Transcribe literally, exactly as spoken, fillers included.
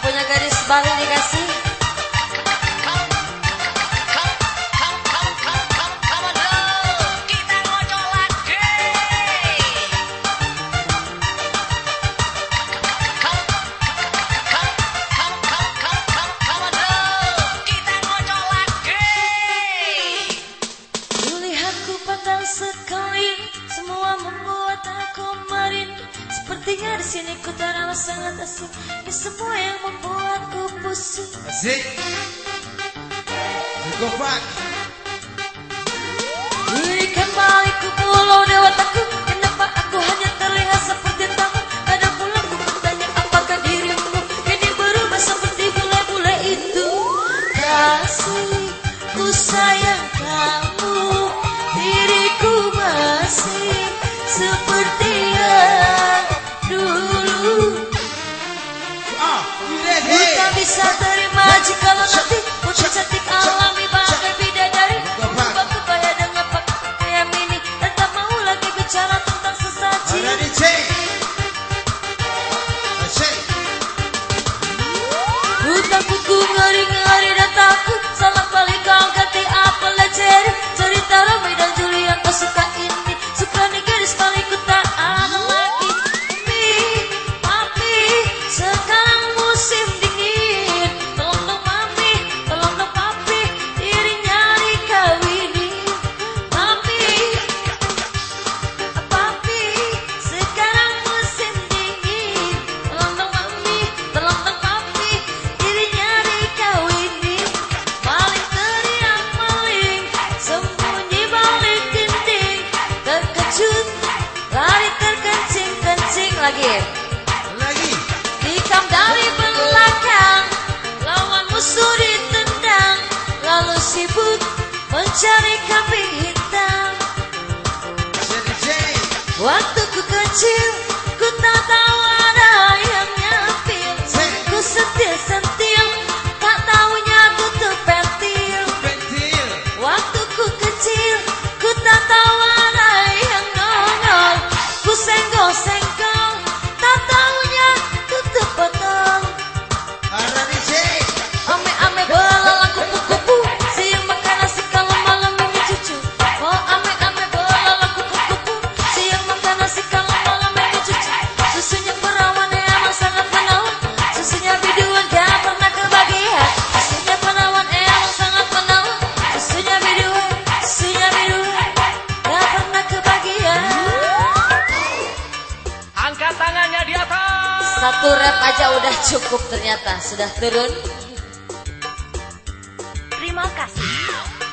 punya gadis baru dikasih. Sekali semua membuat aku merindu. Sepertinya di sini ku terasa sangat asing. Ini semua yang membuatku pusing. Asik. Gopak. Ini kembali ke pulau dewataku. Kenapa aku hanya terlihat seperti tamu? Kadang pula ku bertanya apakah dirimu kini berubah seperti bule-bule itu. Kasih, ku sayang kamu. Diriku masih seperti yang dulu. Ku tak bisa terima jika nanti putri cantik alami bagai bidadari. Ubah kebaya dengan pakaian mini dan tak mau lagi bicara tentang sesaji. Ku takut, ku ngeri-ngeri dan takut salah balik kau ganti apa leceri. Cerita Romeo dan Juliet kau suka ini, suka nih gadis kali ku tak ada lagi. Mi, papi, sekarang musim dingin. Tolong dong mami, tolong dong papi, dirinya dikawini. Papi, papi, sekarang musim dingin. Tolong dong mami, tolong dong papi, dirinya dikawini. Maling teriak maling, sembunyi balik dinding. Terkejut, lari terkencing-kencing lagi. Lagi. Tikam dari belakang, lawan musuh ditendang. Lalu sibuk mencari kambing hitam. Waktu ku kecil, ku tak tahu ada yang nyapil. Ku sentil-sentil, tak taunya tutup pentil. Waktu ku kecil, ku tak tahu ada yang nongol. Ku senggol-senggol, tak taunya tutup botol. Ame-ame belalang kupu-kupu, siang makan nasi kalau malam ini cucu. Oh ame-ame belalang kupu-kupu, siang makan nasi kalau malam ini cucu. Susunya perawan emang sangat menawan, susunya biduan gak pernah kebagian. Susunya perawan emang sangat menawan, susunya biduan, susunya biduan gak pernah kebagian. Angkat tangannya di atas. Satu rap aja udah cukup ternyata. Sudah turun. Terima kasih.